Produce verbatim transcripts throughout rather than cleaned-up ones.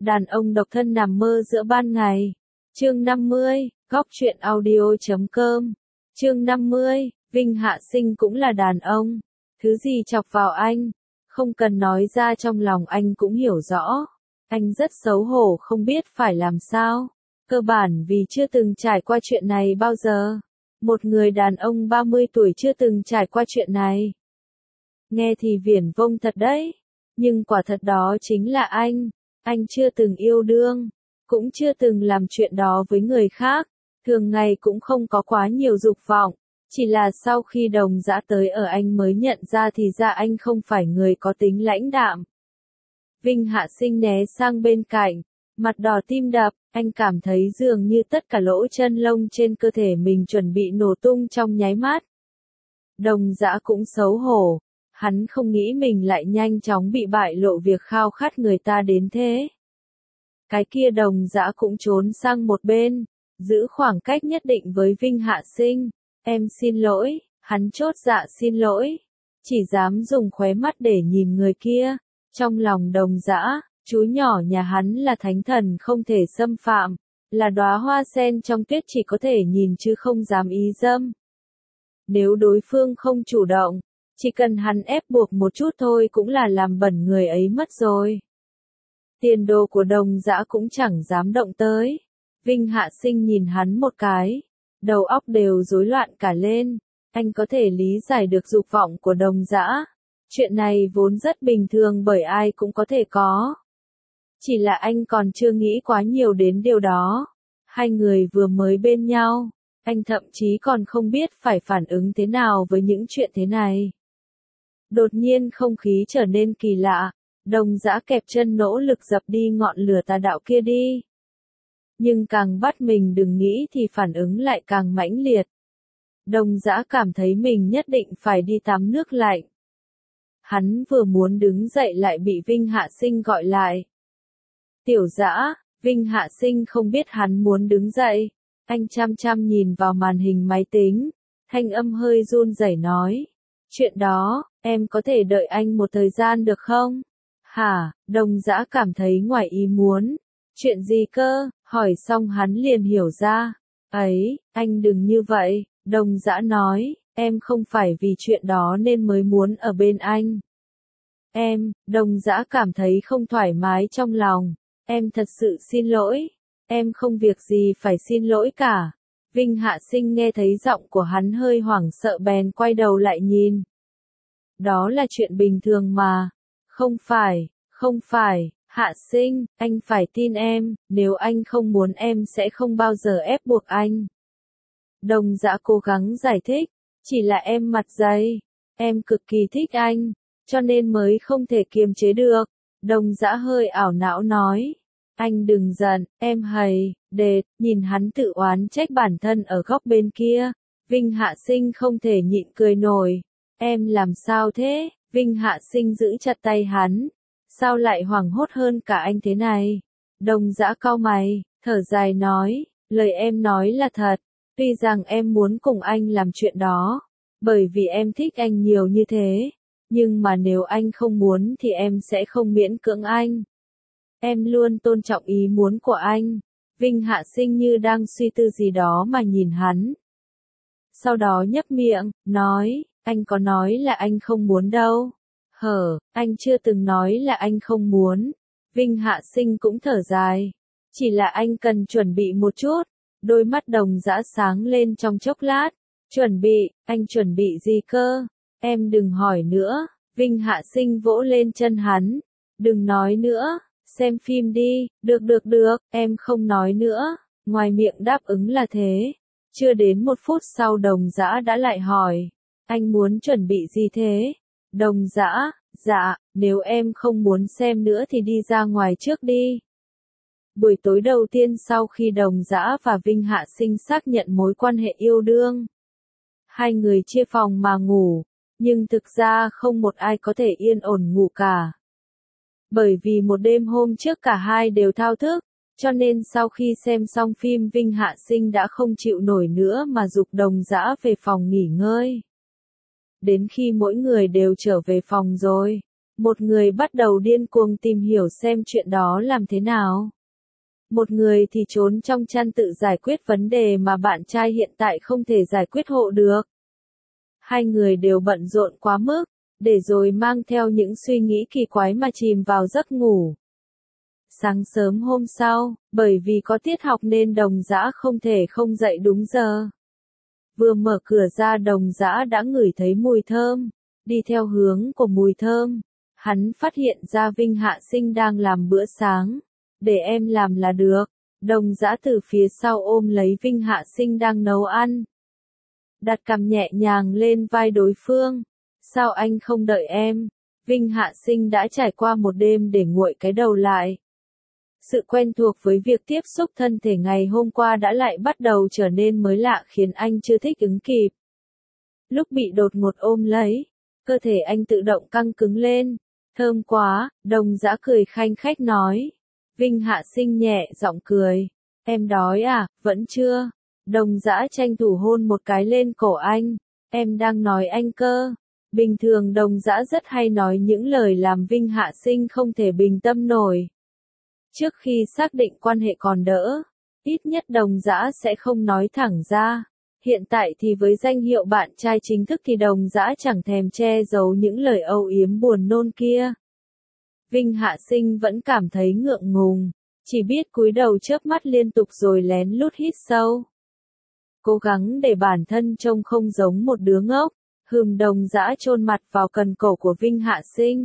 Đàn ông độc thân nằm mơ giữa ban ngày. Chương năm mươi, góc truyện audio chấm com. Chương năm mươi, Vinh Hạ Sinh cũng là đàn ông. Thứ gì chọc vào anh? Không cần nói ra, trong lòng anh cũng hiểu rõ. Anh rất xấu hổ, không biết phải làm sao. Cơ bản vì chưa từng trải qua chuyện này bao giờ. Một người đàn ông ba mươi tuổi chưa từng trải qua chuyện này. Nghe thì viển vông thật đấy. Nhưng quả thật đó chính là anh. Anh chưa từng yêu đương. Cũng chưa từng làm chuyện đó với người khác. Thường ngày cũng không có quá nhiều dục vọng. Chỉ là sau khi Đồng Dã tới ở anh mới nhận ra thì ra anh không phải người có tính lãnh đạm. Vinh Hạ Sinh né sang bên cạnh. Mặt đỏ tim đập, anh cảm thấy dường như tất cả lỗ chân lông trên cơ thể mình chuẩn bị nổ tung trong nháy mắt. Đồng Dã cũng xấu hổ. Hắn không nghĩ mình lại nhanh chóng bị bại lộ việc khao khát người ta đến thế. Cái kia Đồng Dã cũng trốn sang một bên, giữ khoảng cách nhất định với Vinh Hạ Sinh. Em xin lỗi, hắn chốt dạ xin lỗi. Chỉ dám dùng khóe mắt để nhìn người kia. Trong lòng Đồng Dã, chú nhỏ nhà hắn là thánh thần không thể xâm phạm, là đóa hoa sen trong tuyết chỉ có thể nhìn chứ không dám ý dâm. Nếu đối phương không chủ động, chỉ cần hắn ép buộc một chút thôi cũng là làm bẩn người ấy mất rồi. Tiền đồ của Đồng Dã cũng chẳng dám động tới. Vinh Hạ Sinh nhìn hắn một cái, đầu óc đều rối loạn cả lên. Anh có thể lý giải được dục vọng của Đồng Dã. Chuyện này vốn rất bình thường bởi ai cũng có thể có. Chỉ là anh còn chưa nghĩ quá nhiều đến điều đó. Hai người vừa mới bên nhau, anh thậm chí còn không biết phải phản ứng thế nào với những chuyện thế này. Đột nhiên không khí trở nên kỳ lạ. Đồng Dã kẹp chân nỗ lực dập đi ngọn lửa tà đạo kia đi. Nhưng càng bắt mình đừng nghĩ thì phản ứng lại càng mãnh liệt. Đồng Dã cảm thấy mình nhất định phải đi tắm nước lạnh. Hắn vừa muốn đứng dậy lại bị Vinh Hạ Sinh gọi lại. Tiểu Dã, Vinh Hạ Sinh không biết hắn muốn đứng dậy. Anh chăm chăm nhìn vào màn hình máy tính. Thanh âm hơi run rẩy nói. Chuyện đó, em có thể đợi anh một thời gian được không? Hả? Đồng Dã cảm thấy ngoài ý muốn. Chuyện gì cơ? Hỏi xong hắn liền hiểu ra. Ấy, anh đừng như vậy. Đồng Dã nói, em không phải vì chuyện đó nên mới muốn ở bên anh. Em, Đồng Dã cảm thấy không thoải mái trong lòng. Em thật sự xin lỗi. Em không việc gì phải xin lỗi cả. Vinh Hạ Sinh nghe thấy giọng của hắn hơi hoảng sợ bèn quay đầu lại nhìn. Đó là chuyện bình thường mà. Không phải, không phải, Hạ Sinh, anh phải tin em, nếu anh không muốn em sẽ không bao giờ ép buộc anh. Đồng Dã cố gắng giải thích, chỉ là em mặt dày, em cực kỳ thích anh, cho nên mới không thể kiềm chế được. Đồng Dã hơi ảo não nói, anh đừng giận, em hầy, đệt, nhìn hắn tự oán trách bản thân ở góc bên kia. Vinh Hạ Sinh không thể nhịn cười nổi, em làm sao thế? Vinh Hạ Sinh giữ chặt tay hắn. Sao lại hoảng hốt hơn cả anh thế này? Đồng Dã cau mày, thở dài nói, lời em nói là thật. Tuy rằng em muốn cùng anh làm chuyện đó, bởi vì em thích anh nhiều như thế. Nhưng mà nếu anh không muốn thì em sẽ không miễn cưỡng anh. Em luôn tôn trọng ý muốn của anh. Vinh Hạ Sinh như đang suy tư gì đó mà nhìn hắn. Sau đó nhấp miệng, nói, anh có nói là anh không muốn đâu. Hở, anh chưa từng nói là anh không muốn. Vinh Hạ Sinh cũng thở dài. Chỉ là anh cần chuẩn bị một chút. Đôi mắt Đồng Dã sáng lên trong chốc lát. Chuẩn bị, anh chuẩn bị gì cơ? Em đừng hỏi nữa. Vinh Hạ Sinh vỗ lên chân hắn. Đừng nói nữa, xem phim đi. Được được được, em không nói nữa. Ngoài miệng đáp ứng là thế. Chưa đến một phút sau Đồng Dã đã lại hỏi. Anh muốn chuẩn bị gì thế? Đồng Dã, dạ, nếu em không muốn xem nữa thì đi ra ngoài trước đi. Buổi tối đầu tiên sau khi Đồng Dã và Vinh Hạ Sinh xác nhận mối quan hệ yêu đương. Hai người chia phòng mà ngủ, nhưng thực ra không một ai có thể yên ổn ngủ cả. Bởi vì một đêm hôm trước cả hai đều thao thức, cho nên sau khi xem xong phim Vinh Hạ Sinh đã không chịu nổi nữa mà giục Đồng Dã về phòng nghỉ ngơi. Đến khi mỗi người đều trở về phòng rồi, Một người bắt đầu điên cuồng tìm hiểu xem chuyện đó làm thế nào. Một người thì trốn trong chăn tự giải quyết vấn đề mà bạn trai hiện tại không thể giải quyết hộ được. Hai người đều bận rộn quá mức, để rồi mang theo những suy nghĩ kỳ quái mà chìm vào giấc ngủ. Sáng sớm hôm sau, bởi vì có tiết học nên Đồng Dã không thể không dậy đúng giờ. Vừa mở cửa ra Đồng Dã đã ngửi thấy mùi thơm, đi theo hướng của mùi thơm. Hắn phát hiện ra Vinh Hạ Sinh đang làm bữa sáng. Để em làm là được. Đồng Dã từ phía sau ôm lấy Vinh Hạ Sinh đang nấu ăn. Đặt cằm nhẹ nhàng lên vai đối phương. Sao anh không đợi em? Vinh Hạ Sinh đã trải qua một đêm để nguội cái đầu lại. Sự quen thuộc với việc tiếp xúc thân thể ngày hôm qua đã lại bắt đầu trở nên mới lạ khiến anh chưa thích ứng kịp. Lúc bị đột ngột ôm lấy, cơ thể anh tự động căng cứng lên. Thơm quá, Đồng Dã cười khanh khách nói. Vinh Hạ Sinh nhẹ giọng cười. Em đói à, vẫn chưa? Đồng Dã tranh thủ hôn một cái lên cổ anh. Em đang nói anh cơ. Bình thường Đồng Dã rất hay nói những lời làm Vinh Hạ Sinh không thể bình tâm nổi. Trước khi xác định quan hệ còn đỡ, ít nhất Đồng Dã sẽ không nói thẳng ra. Hiện tại thì với danh hiệu bạn trai chính thức thì Đồng Dã chẳng thèm che giấu những lời âu yếm buồn nôn kia. Vinh Hạ Sinh vẫn cảm thấy ngượng ngùng, chỉ biết cúi đầu chớp mắt liên tục rồi lén lút hít sâu. Cố gắng để bản thân trông không giống một đứa ngốc, hừm. Đồng Dã chôn mặt vào cần cổ của Vinh Hạ Sinh.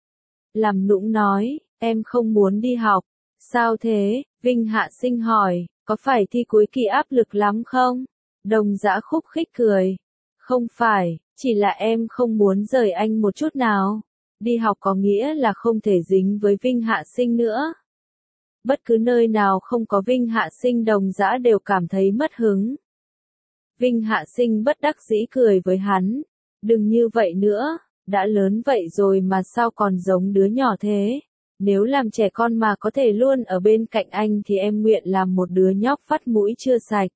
Làm nũng nói, em không muốn đi học. Sao thế? Vinh Hạ Sinh hỏi, có phải thi cuối kỳ áp lực lắm không? Đồng Dã khúc khích cười. Không phải, chỉ là em không muốn rời anh một chút nào. Đi học có nghĩa là không thể dính với Vinh Hạ Sinh nữa. Bất cứ nơi nào không có Vinh Hạ Sinh Đồng Dã đều cảm thấy mất hứng. Vinh Hạ Sinh bất đắc dĩ cười với hắn. Đừng như vậy nữa, đã lớn vậy rồi mà sao còn giống đứa nhỏ thế? Nếu làm trẻ con mà có thể luôn ở bên cạnh anh thì em nguyện làm một đứa nhóc vắt mũi chưa sạch.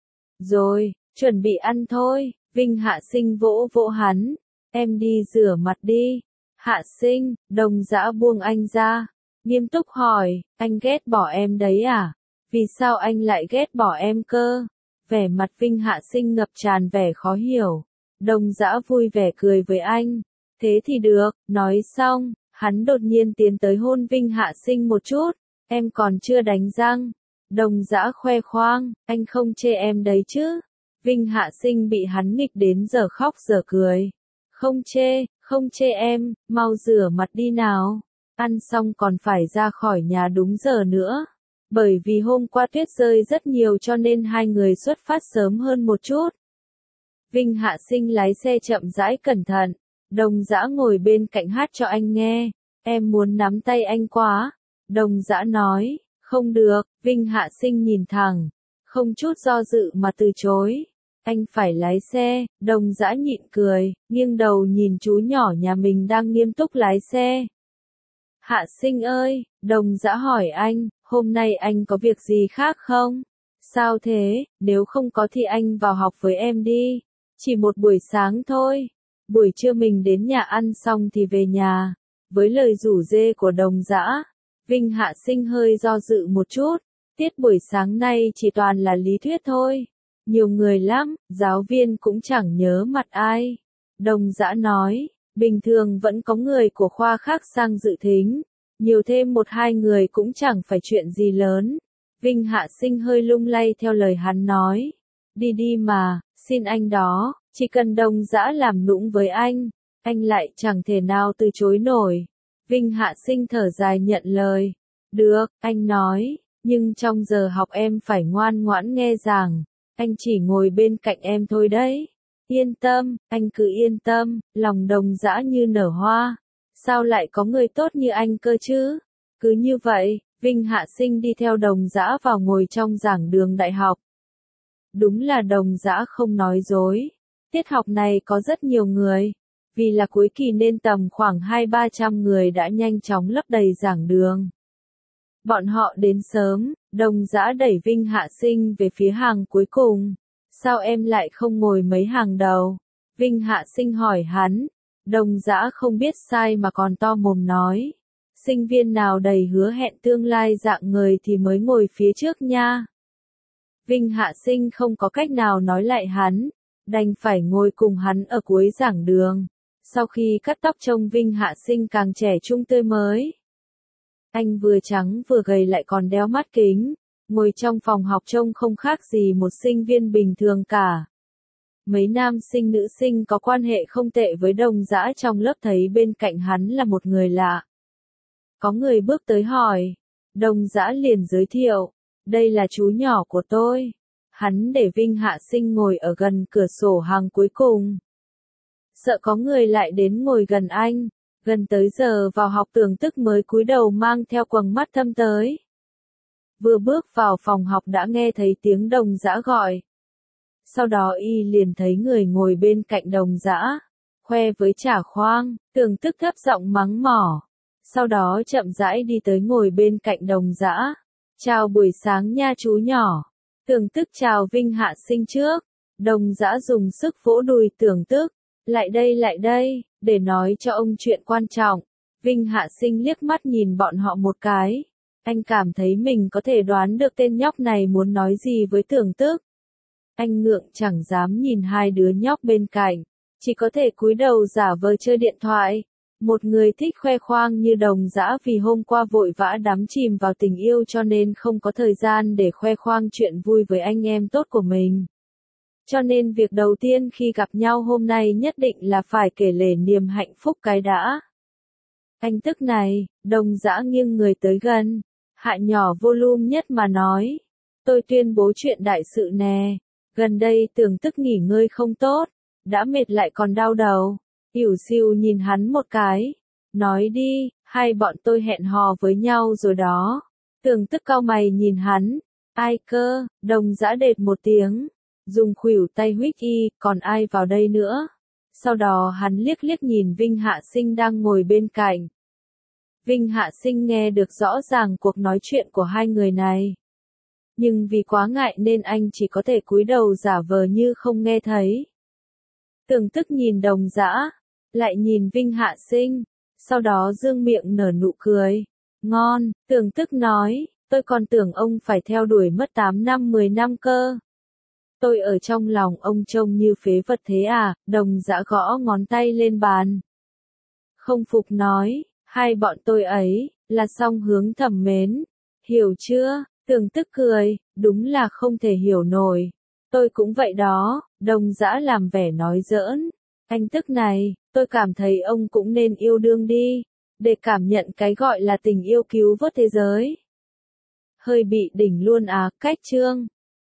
Rồi, chuẩn bị ăn thôi. Vinh Hạ Sinh vỗ vỗ hắn. Em đi rửa mặt đi. Hạ Sinh, Đồng Dã buông anh ra. Nghiêm túc hỏi, anh ghét bỏ em đấy à? Vì sao anh lại ghét bỏ em cơ? Vẻ mặt Vinh Hạ Sinh ngập tràn vẻ khó hiểu. Đồng Dã vui vẻ cười với anh. Thế thì được, nói xong, hắn đột nhiên tiến tới hôn Vinh Hạ Sinh một chút. Em còn chưa đánh răng. Đồng Dã khoe khoang, anh không chê em đấy chứ? Vinh Hạ Sinh bị hắn nghịch đến giờ khóc giờ cười. Không chê, không chê em, mau rửa mặt đi nào. Ăn xong còn phải ra khỏi nhà đúng giờ nữa. Bởi vì hôm qua tuyết rơi rất nhiều cho nên hai người xuất phát sớm hơn một chút. Vinh Hạ Sinh lái xe chậm rãi cẩn thận. Đồng Dã ngồi bên cạnh hát cho anh nghe. Em muốn nắm tay anh quá. Đồng Dã nói, không được. Vinh Hạ Sinh nhìn thẳng, không chút do dự mà từ chối. Anh phải lái xe. Đồng Dã nhịn cười, nghiêng đầu nhìn chú nhỏ nhà mình đang nghiêm túc lái xe. Hạ Sinh ơi, Đồng Dã hỏi anh, hôm nay anh có việc gì khác không? Sao thế, nếu không có thì anh vào học với em đi. Chỉ một buổi sáng thôi. Buổi trưa mình đến nhà ăn xong thì về nhà. Với lời rủ rê của Đồng Dã, Vinh Hạ Sinh hơi do dự một chút. Tiết buổi sáng nay chỉ toàn là lý thuyết thôi. Nhiều người lắm, giáo viên cũng chẳng nhớ mặt ai. Đồng Dã nói, bình thường vẫn có người của khoa khác sang dự thính. Nhiều thêm một hai người cũng chẳng phải chuyện gì lớn. Vinh Hạ Sinh hơi lung lay theo lời hắn nói. Đi đi mà, xin anh đó, chỉ cần Đồng Dã làm nũng với anh, anh lại chẳng thể nào từ chối nổi. Vinh Hạ Sinh thở dài nhận lời. Được, anh nói, nhưng trong giờ học em phải ngoan ngoãn nghe giảng. Anh chỉ ngồi bên cạnh em thôi đấy. Yên tâm, anh cứ yên tâm, lòng Đồng Dã như nở hoa. Sao lại có người tốt như anh cơ chứ? Cứ như vậy, Vinh Hạ Sinh đi theo Đồng Dã vào ngồi trong giảng đường đại học. Đúng là Đồng Dã không nói dối. Tiết học này có rất nhiều người. Vì là cuối kỳ nên tầm khoảng hai ba trăm người đã nhanh chóng lấp đầy giảng đường. Bọn họ đến sớm, Đồng Dã đẩy Vinh Hạ Sinh về phía hàng cuối cùng. Sao em lại không ngồi mấy hàng đầu? Vinh Hạ Sinh hỏi hắn. Đồng Dã không biết sai mà còn to mồm nói. Sinh viên nào đầy hứa hẹn tương lai dạng người thì mới ngồi phía trước nha. Vinh Hạ Sinh không có cách nào nói lại hắn, đành phải ngồi cùng hắn ở cuối giảng đường. Sau khi cắt tóc trông Vinh Hạ Sinh càng trẻ trung tươi mới. Anh vừa trắng vừa gầy lại còn đeo mắt kính, ngồi trong phòng học trông không khác gì một sinh viên bình thường cả. Mấy nam sinh nữ sinh có quan hệ không tệ với Đồng Dã trong lớp thấy bên cạnh hắn là một người lạ. Có người bước tới hỏi, Đồng Dã liền giới thiệu, đây là chú nhỏ của tôi. Hắn để Vinh Hạ Sinh ngồi ở gần cửa sổ hàng cuối cùng. Sợ có người lại đến ngồi gần anh, gần tới giờ vào học Tưởng Tức mới cúi đầu mang theo quầng mắt thâm tới. Vừa bước vào phòng học đã nghe thấy tiếng Đồng Dã gọi. Sau đó y liền thấy người ngồi bên cạnh Đồng Dã, khoe với Trà Khoang, Tưởng Tức thấp giọng mắng mỏ. Sau đó chậm rãi đi tới ngồi bên cạnh Đồng Dã. Chào buổi sáng nha chú nhỏ. Tưởng Tức chào Vinh Hạ Sinh trước. Đồng Dã dùng sức vỗ đùi Tưởng Tức. Lại đây lại đây, để nói cho ông chuyện quan trọng. Vinh Hạ Sinh liếc mắt nhìn bọn họ một cái. Anh cảm thấy mình có thể đoán được tên nhóc này muốn nói gì với Tưởng Tức. Anh ngượng chẳng dám nhìn hai đứa nhóc bên cạnh, chỉ có thể cúi đầu giả vờ chơi điện thoại. Một người thích khoe khoang như Đồng Dã vì hôm qua vội vã đắm chìm vào tình yêu cho nên không có thời gian để khoe khoang chuyện vui với anh em tốt của mình. Cho nên việc đầu tiên khi gặp nhau hôm nay nhất định là phải kể lể niềm hạnh phúc cái đã. Anh tức này, Đồng Dã nghiêng người tới gần, hạ nhỏ volume nhất mà nói. Tôi tuyên bố chuyện đại sự nè. Gần đây Tưởng Tức nghỉ ngơi không tốt, đã mệt lại còn đau đầu. Yểu Sìu nhìn hắn một cái, nói đi, hai bọn tôi hẹn hò với nhau rồi đó. Tưởng Tức cau mày nhìn hắn, ai cơ? Đồng Dã đệt một tiếng, dùng khuỷu tay huých y, còn ai vào đây nữa? Sau đó hắn liếc liếc nhìn Vinh Hạ Sinh đang ngồi bên cạnh. Vinh Hạ Sinh nghe được rõ ràng cuộc nói chuyện của hai người này. Nhưng vì quá ngại nên anh chỉ có thể cúi đầu giả vờ như không nghe thấy. Tưởng Tức nhìn Đồng Dã, lại nhìn Vinh Hạ Sinh, sau đó dương miệng nở nụ cười. Ngon, Tưởng Tức nói, tôi còn tưởng ông phải theo đuổi mất tám năm mười năm cơ. Tôi ở trong lòng ông trông như phế vật thế à? Đồng Dã gõ ngón tay lên bàn. Không phục nói, hai bọn tôi ấy, là song hướng thẩm mến. Hiểu chưa? Tưởng Tức cười, đúng là không thể hiểu nổi. Tôi cũng vậy đó, Đồng Dã làm vẻ nói giỡn. Anh Tức này, tôi cảm thấy ông cũng nên yêu đương đi, để cảm nhận cái gọi là tình yêu cứu vớt thế giới. Hơi bị đỉnh luôn á, cách chương.